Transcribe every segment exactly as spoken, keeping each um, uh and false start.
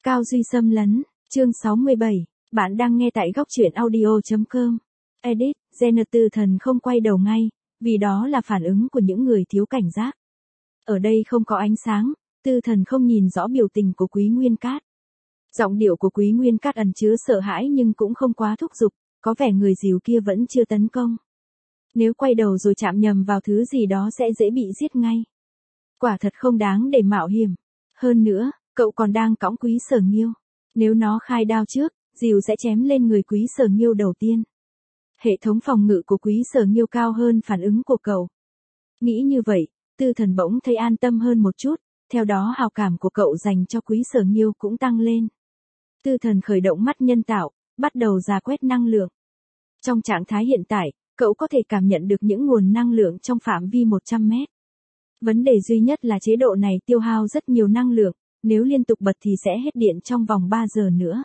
Cao Duy xâm lấn, chương sáu mươi bảy, bạn đang nghe tại góc truyện audio.com. Edit, Jenner Tư Thần không quay đầu ngay, vì đó là phản ứng của những người thiếu cảnh giác. Ở đây không có ánh sáng, Tư Thần không nhìn rõ biểu tình của Quý Nguyên Cát. Giọng điệu của Quý Nguyên Cát ẩn chứa sợ hãi nhưng cũng không quá thúc giục, có vẻ người dìu kia vẫn chưa tấn công. Nếu quay đầu rồi chạm nhầm vào thứ gì đó sẽ dễ bị giết ngay. Quả thật không đáng để mạo hiểm. Hơn nữa, cậu còn đang cõng Quý Sở Nghiêu. Nếu nó khai đao trước, dìu sẽ chém lên người Quý Sở Nghiêu đầu tiên. Hệ thống phòng ngự của Quý Sở Nghiêu cao hơn phản ứng của cậu. Nghĩ như vậy, Tư Thần bỗng thấy an tâm hơn một chút, theo đó hào cảm của cậu dành cho Quý Sở Nghiêu cũng tăng lên. Tư Thần khởi động mắt nhân tạo, bắt đầu rà quét năng lượng. Trong trạng thái hiện tại, cậu có thể cảm nhận được những nguồn năng lượng trong phạm vi một trăm mét. Vấn đề duy nhất là chế độ này tiêu hao rất nhiều năng lượng, nếu liên tục bật thì sẽ hết điện trong vòng ba giờ nữa.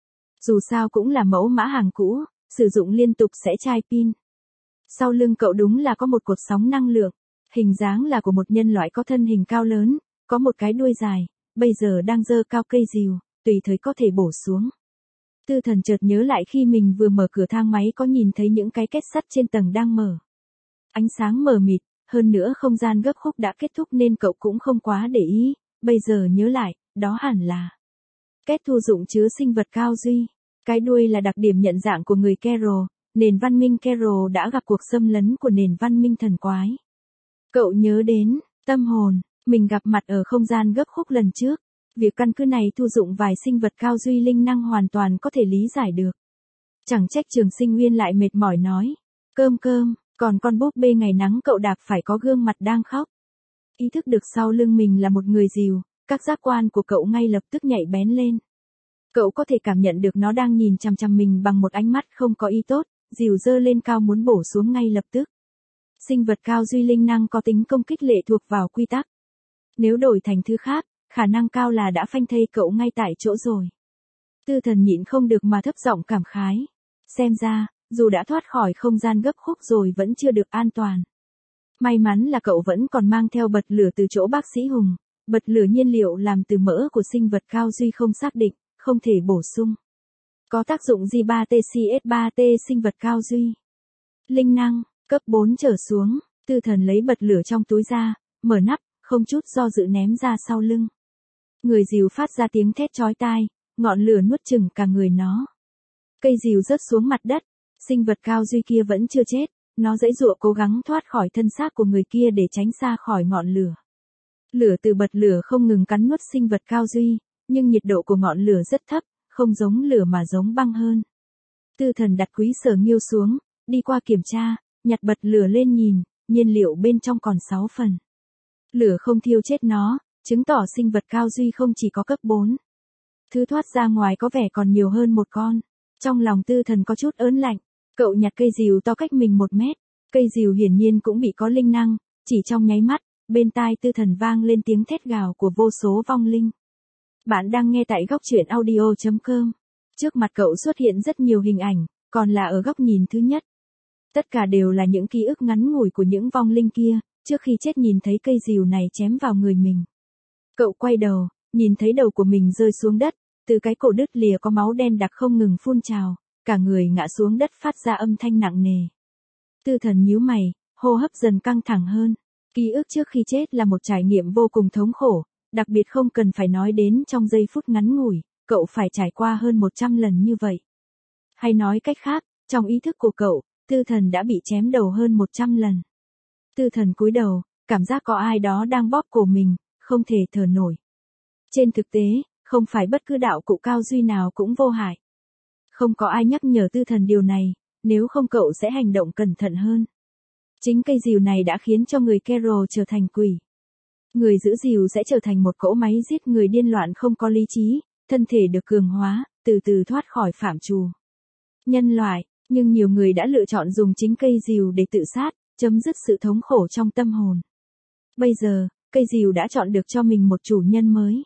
Dù sao cũng là mẫu mã hàng cũ, sử dụng liên tục sẽ chai pin. Sau lưng cậu đúng là có một cột sóng năng lượng, hình dáng là của một nhân loại có thân hình cao lớn, có một cái đuôi dài, bây giờ đang giơ cao cây rìu, tùy thời có thể bổ xuống. Tư Thần chợt nhớ lại khi mình vừa mở cửa thang máy có nhìn thấy những cái kết sắt trên tầng đang mở. Ánh sáng mờ mịt, hơn nữa không gian gấp khúc đã kết thúc nên cậu cũng không quá để ý, bây giờ nhớ lại, đó hẳn là kết thu dụng chứa sinh vật Cao Duy. Cái đuôi là đặc điểm nhận dạng của người Kero, nền văn minh Kero đã gặp cuộc xâm lấn của nền văn minh thần quái. Cậu nhớ đến, tâm hồn, mình gặp mặt ở không gian gấp khúc lần trước. Việc căn cứ này thu dụng vài sinh vật Cao Duy linh năng hoàn toàn có thể lý giải được. Chẳng trách Trường Sinh Nguyên lại mệt mỏi nói. Cơm cơm, còn con búp bê ngày nắng cậu đạp phải có gương mặt đang khóc. Ý thức được sau lưng mình là một người dìu, các giác quan của cậu ngay lập tức nhạy bén lên. Cậu có thể cảm nhận được nó đang nhìn chằm chằm mình bằng một ánh mắt không có ý tốt, dìu giơ lên cao muốn bổ xuống ngay lập tức. Sinh vật Cao Duy linh năng có tính công kích lệ thuộc vào quy tắc. Nếu đổi thành thứ khác, khả năng cao là đã phanh thây cậu ngay tại chỗ rồi. Tư Thần nhịn không được mà thấp giọng cảm khái. Xem ra, dù đã thoát khỏi không gian gấp khúc rồi vẫn chưa được an toàn. May mắn là cậu vẫn còn mang theo bật lửa từ chỗ bác sĩ Hùng. Bật lửa nhiên liệu làm từ mỡ của sinh vật Cao Duy không xác định, không thể bổ sung. Có tác dụng G ba T C S ba T sinh vật Cao Duy. Linh năng, cấp bốn trở xuống, Tư Thần lấy bật lửa trong túi ra, mở nắp, không chút do dự ném ra sau lưng. Người dìu phát ra tiếng thét chói tai, ngọn lửa nuốt chửng cả người nó. Cây dìu rớt xuống mặt đất, sinh vật Cao Duy kia vẫn chưa chết, nó giãy giụa cố gắng thoát khỏi thân xác của người kia để tránh xa khỏi ngọn lửa. Lửa từ bật lửa không ngừng cắn nuốt sinh vật Cao Duy, nhưng nhiệt độ của ngọn lửa rất thấp, không giống lửa mà giống băng hơn. Tư Thần đặt Quý Sở Nghiêu xuống, đi qua kiểm tra, nhặt bật lửa lên nhìn, nhiên liệu bên trong còn sáu phần. Lửa không thiêu chết nó, chứng tỏ sinh vật Cao Duy không chỉ có cấp bốn. Thứ thoát ra ngoài có vẻ còn nhiều hơn một con. Trong lòng Tư Thần có chút ớn lạnh, cậu nhặt cây rìu to cách mình một mét. Cây rìu hiển nhiên cũng bị có linh năng, chỉ trong nháy mắt, bên tai Tư Thần vang lên tiếng thét gào của vô số vong linh. Bạn đang nghe tại góc truyện audio.com. Trước mặt cậu xuất hiện rất nhiều hình ảnh, còn là ở góc nhìn thứ nhất. Tất cả đều là những ký ức ngắn ngủi của những vong linh kia, trước khi chết nhìn thấy cây rìu này chém vào người mình. Cậu quay đầu, nhìn thấy đầu của mình rơi xuống đất, từ cái cổ đứt lìa có máu đen đặc không ngừng phun trào, cả người ngã xuống đất phát ra âm thanh nặng nề. Tư Thần nhíu mày, hô hấp dần căng thẳng hơn. Ký ức trước khi chết là một trải nghiệm vô cùng thống khổ, đặc biệt không cần phải nói đến trong giây phút ngắn ngủi, cậu phải trải qua hơn một trăm lần như vậy. Hay nói cách khác, trong ý thức của cậu, Tư Thần đã bị chém đầu hơn một trăm lần. Tư Thần cúi đầu, cảm giác có ai đó đang bóp cổ mình, không thể thở nổi. Trên thực tế, không phải bất cứ đạo cụ Cao Duy nào cũng vô hại. Không có ai nhắc nhở Tư Thần điều này, nếu không cậu sẽ hành động cẩn thận hơn. Chính cây rìu này đã khiến cho người Kero trở thành quỷ. Người giữ rìu sẽ trở thành một cỗ máy giết người điên loạn không có lý trí, thân thể được cường hóa, từ từ thoát khỏi phạm trù nhân loại, nhưng nhiều người đã lựa chọn dùng chính cây rìu để tự sát, chấm dứt sự thống khổ trong tâm hồn. Bây giờ, cây rìu đã chọn được cho mình một chủ nhân mới.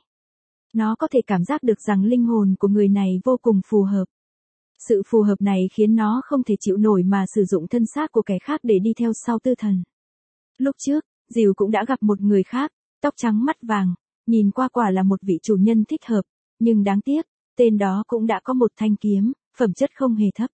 Nó có thể cảm giác được rằng linh hồn của người này vô cùng phù hợp. Sự phù hợp này khiến nó không thể chịu nổi mà sử dụng thân xác của kẻ khác để đi theo sau Tư Thần. Lúc trước, Dìu cũng đã gặp một người khác, tóc trắng mắt vàng, nhìn qua quả là một vị chủ nhân thích hợp, nhưng đáng tiếc, tên đó cũng đã có một thanh kiếm, phẩm chất không hề thấp.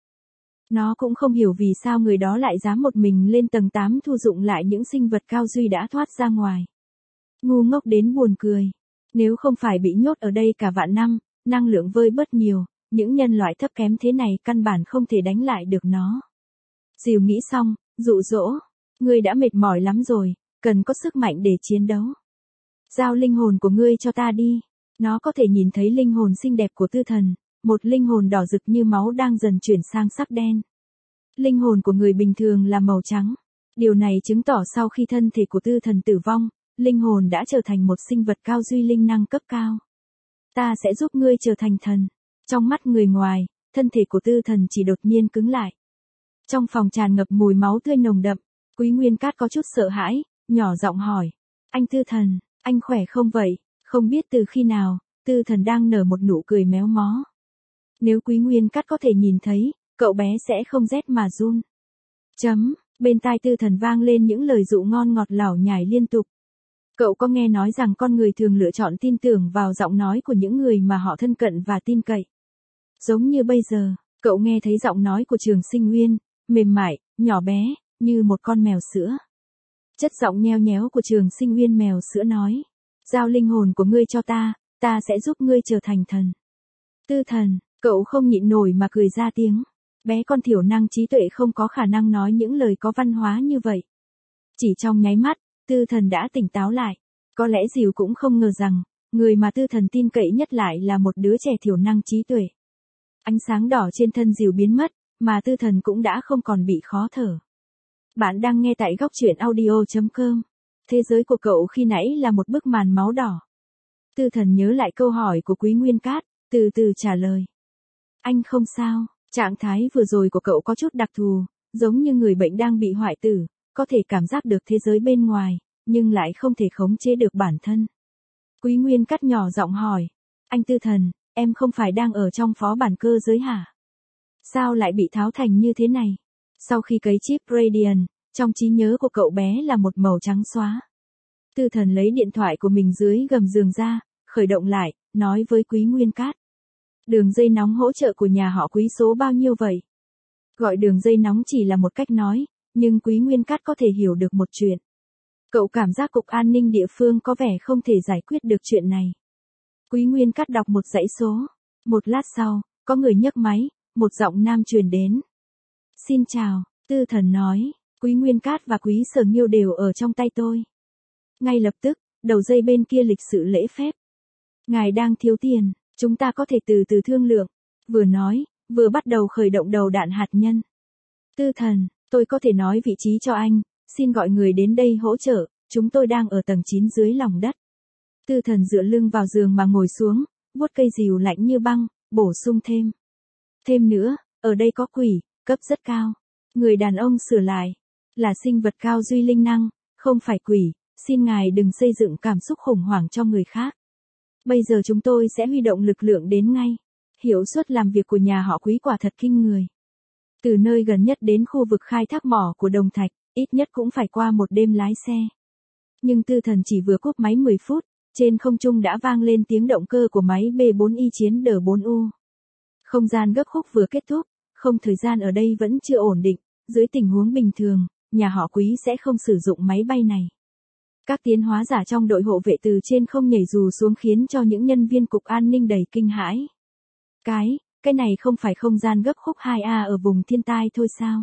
Nó cũng không hiểu vì sao người đó lại dám một mình lên tầng tám thu dụng lại những sinh vật cao duy đã thoát ra ngoài. Ngu ngốc đến buồn cười. Nếu không phải bị nhốt ở đây cả vạn năm, năng lượng vơi bớt nhiều, những nhân loại thấp kém thế này căn bản không thể đánh lại được nó. Dìu nghĩ xong, dụ dỗ. Ngươi đã mệt mỏi lắm rồi, cần có sức mạnh để chiến đấu. Giao linh hồn của ngươi cho ta đi. Nó có thể nhìn thấy linh hồn xinh đẹp của tư thần, một linh hồn đỏ rực như máu đang dần chuyển sang sắc đen. Linh hồn của người bình thường là màu trắng. Điều này chứng tỏ sau khi thân thể của tư thần tử vong, linh hồn đã trở thành một sinh vật cao duy linh năng cấp cao. Ta sẽ giúp ngươi trở thành thần. Trong mắt người ngoài, thân thể của tư thần chỉ đột nhiên cứng lại. Trong phòng tràn ngập mùi máu tươi nồng đậm, Quý Nguyên Cát có chút sợ hãi, nhỏ giọng hỏi. Anh tư thần, anh khỏe không vậy? Không biết từ khi nào, tư thần đang nở một nụ cười méo mó. Nếu Quý Nguyên Cát có thể nhìn thấy, cậu bé sẽ không rét mà run. Chấm, bên tai tư thần vang lên những lời dụ ngon ngọt lảo nhải liên tục. Cậu có nghe nói rằng con người thường lựa chọn tin tưởng vào giọng nói của những người mà họ thân cận và tin cậy. Giống như bây giờ, cậu nghe thấy giọng nói của Trường Sinh Uyên, mềm mại, nhỏ bé, như một con mèo sữa. Chất giọng nheo nhéo của Trường Sinh Uyên mèo sữa nói. Giao linh hồn của ngươi cho ta, ta sẽ giúp ngươi trở thành thần. Tư thần, cậu không nhịn nổi mà cười ra tiếng. Bé con thiểu năng trí tuệ không có khả năng nói những lời có văn hóa như vậy. Chỉ trong nháy mắt, tư thần đã tỉnh táo lại. Có lẽ Dìu cũng không ngờ rằng, người mà tư thần tin cậy nhất lại là một đứa trẻ thiểu năng trí tuệ. Ánh sáng đỏ trên thân Dìu biến mất, mà tư thần cũng đã không còn bị khó thở. Bạn đang nghe tại góc truyện audio chấm com. Thế giới của cậu khi nãy là một bức màn máu đỏ. Tư thần nhớ lại câu hỏi của Quý Nguyên Cát, từ từ trả lời. Anh không sao, trạng thái vừa rồi của cậu có chút đặc thù, giống như người bệnh đang bị hoại tử, có thể cảm giác được thế giới bên ngoài, nhưng lại không thể khống chế được bản thân. Quý Nguyên Cát nhỏ giọng hỏi, anh tư thần, em không phải đang ở trong phó bản cơ giới hả? Sao lại bị tháo thành như thế này? Sau khi cấy chip Radiant, trong trí nhớ của cậu bé là một màu trắng xóa. Tư thần lấy điện thoại của mình dưới gầm giường ra, khởi động lại, nói với Quý Nguyên Cát. Đường dây nóng hỗ trợ của nhà họ Quý số bao nhiêu vậy? Gọi đường dây nóng chỉ là một cách nói, nhưng Quý Nguyên Cát có thể hiểu được một chuyện. Cậu cảm giác cục an ninh địa phương có vẻ không thể giải quyết được chuyện này. Quý Nguyên Cát đọc một dãy số. Một lát sau, có người nhấc máy, một giọng nam truyền đến. Xin chào, tư thần nói, Quý Nguyên Cát và Quý Sở Nghiêu đều ở trong tay tôi. Ngay lập tức, đầu dây bên kia lịch sự lễ phép. Ngài đang thiếu tiền, chúng ta có thể từ từ thương lượng. Vừa nói, vừa bắt đầu khởi động đầu đạn hạt nhân. Tư thần, tôi có thể nói vị trí cho anh, xin gọi người đến đây hỗ trợ, chúng tôi đang ở tầng chín dưới lòng đất. Tư thần dựa lưng vào giường mà ngồi xuống, vuốt cây dìu lạnh như băng, bổ sung thêm. Thêm nữa, ở đây có quỷ, cấp rất cao. Người đàn ông sửa lại, là sinh vật cao duy linh năng, không phải quỷ, xin ngài đừng xây dựng cảm xúc khủng hoảng cho người khác. Bây giờ chúng tôi sẽ huy động lực lượng đến ngay. Hiệu suất làm việc của nhà họ Quý quả thật kinh người. Từ nơi gần nhất đến khu vực khai thác mỏ của Đồng Thạch, ít nhất cũng phải qua một đêm lái xe. Nhưng tư thần chỉ vừa cúp máy mười phút, trên không trung đã vang lên tiếng động cơ của máy B bốn Y chiến D bốn U. Không gian gấp khúc vừa kết thúc, không thời gian ở đây vẫn chưa ổn định, dưới tình huống bình thường, nhà họ Quý sẽ không sử dụng máy bay này. Các tiến hóa giả trong đội hộ vệ từ trên không nhảy dù xuống khiến cho những nhân viên cục an ninh đầy kinh hãi. Cái, cái này không phải không gian gấp khúc hai A ở vùng thiên tai thôi sao?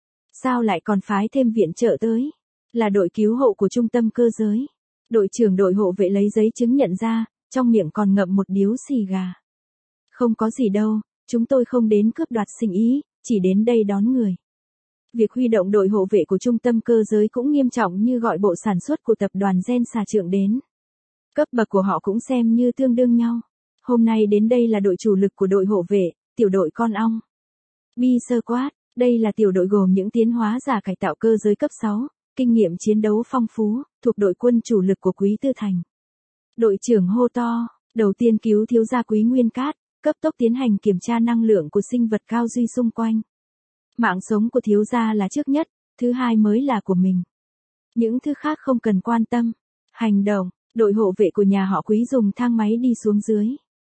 Sao lại còn phái thêm viện trợ tới? Là đội cứu hộ của trung tâm cơ giới. Đội trưởng đội hộ vệ lấy giấy chứng nhận ra, trong miệng còn ngậm một điếu xì gà. Không có gì đâu, chúng tôi không đến cướp đoạt sinh ý, chỉ đến đây đón người. Việc huy động đội hộ vệ của trung tâm cơ giới cũng nghiêm trọng như gọi bộ sản xuất của tập đoàn Gen xà trượng đến. Cấp bậc của họ cũng xem như tương đương nhau. Hôm nay đến đây là đội chủ lực của đội hộ vệ, tiểu đội con ong. B-Squad, đây là tiểu đội gồm những tiến hóa giả cải tạo cơ giới cấp sáu, kinh nghiệm chiến đấu phong phú, thuộc đội quân chủ lực của Quý Tư Thành. Đội trưởng hô to, đầu tiên cứu thiếu gia Quý Nguyên Cát, cấp tốc tiến hành kiểm tra năng lượng của sinh vật cao duy xung quanh. Mạng sống của thiếu gia là trước nhất, thứ hai mới là của mình. Những thứ khác không cần quan tâm. Hành động, đội hộ vệ của nhà họ Quý dùng thang máy đi xuống dưới.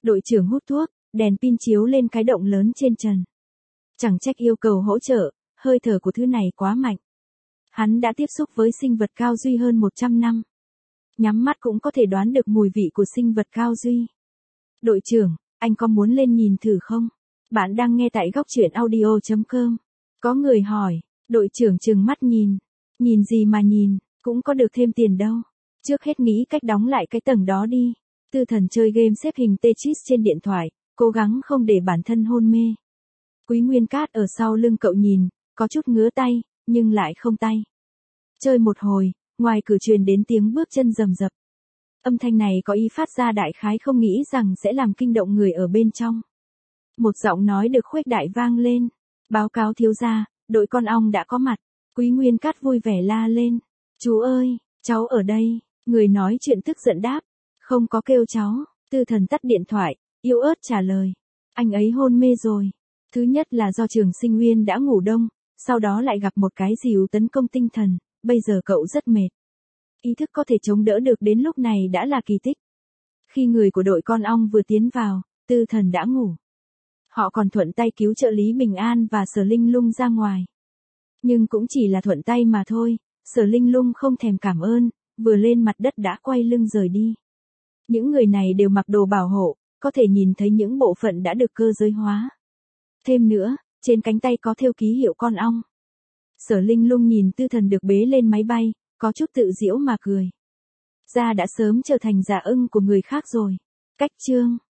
Đội trưởng hút thuốc, đèn pin chiếu lên cái động lớn trên trần. Chẳng trách yêu cầu hỗ trợ, hơi thở của thứ này quá mạnh. Hắn đã tiếp xúc với sinh vật cao duy hơn một trăm năm. Nhắm mắt cũng có thể đoán được mùi vị của sinh vật cao duy. Đội trưởng, anh có muốn lên nhìn thử không? Bạn đang nghe tại góc truyện audio chấm com. Có người hỏi, đội trưởng trừng mắt nhìn. Nhìn gì mà nhìn, cũng có được thêm tiền đâu. Trước hết nghĩ cách đóng lại cái tầng đó đi. Tư Thần chơi game xếp hình Tetris trên điện thoại, cố gắng không để bản thân hôn mê. Quý Nguyên Cát ở sau lưng cậu nhìn, có chút ngứa tay, nhưng lại không tay. Chơi một hồi, ngoài cửa truyền đến tiếng bước chân rầm rập. Âm thanh này có ý phát ra đại khái không nghĩ rằng sẽ làm kinh động người ở bên trong. Một giọng nói được khuếch đại vang lên. Báo cáo thiếu gia, đội con ong đã có mặt. Quý Nguyên Cát vui vẻ la lên. Chú ơi, cháu ở đây. Người nói chuyện tức giận đáp. Không có kêu cháu. Tư Thần tắt điện thoại, yếu ớt trả lời. Anh ấy hôn mê rồi. Thứ nhất là do Trường Sinh Nguyên đã ngủ đông, sau đó lại gặp một cái dìu tấn công tinh thần, bây giờ cậu rất mệt. Ý thức có thể chống đỡ được đến lúc này đã là kỳ tích. Khi người của đội con ong vừa tiến vào, Tư Thần đã ngủ. Họ còn thuận tay cứu trợ Lý Bình An và Sở Linh Lung ra ngoài. Nhưng cũng chỉ là thuận tay mà thôi, Sở Linh Lung không thèm cảm ơn, vừa lên mặt đất đã quay lưng rời đi. Những người này đều mặc đồ bảo hộ, có thể nhìn thấy những bộ phận đã được cơ giới hóa. Thêm nữa, trên cánh tay có thêu ký hiệu con ong. Sở Linh Lung nhìn Tư Thần được bế lên máy bay, có chút tự giễu mà cười. Da đã sớm trở thành dạ ưng của người khác rồi. Cách chương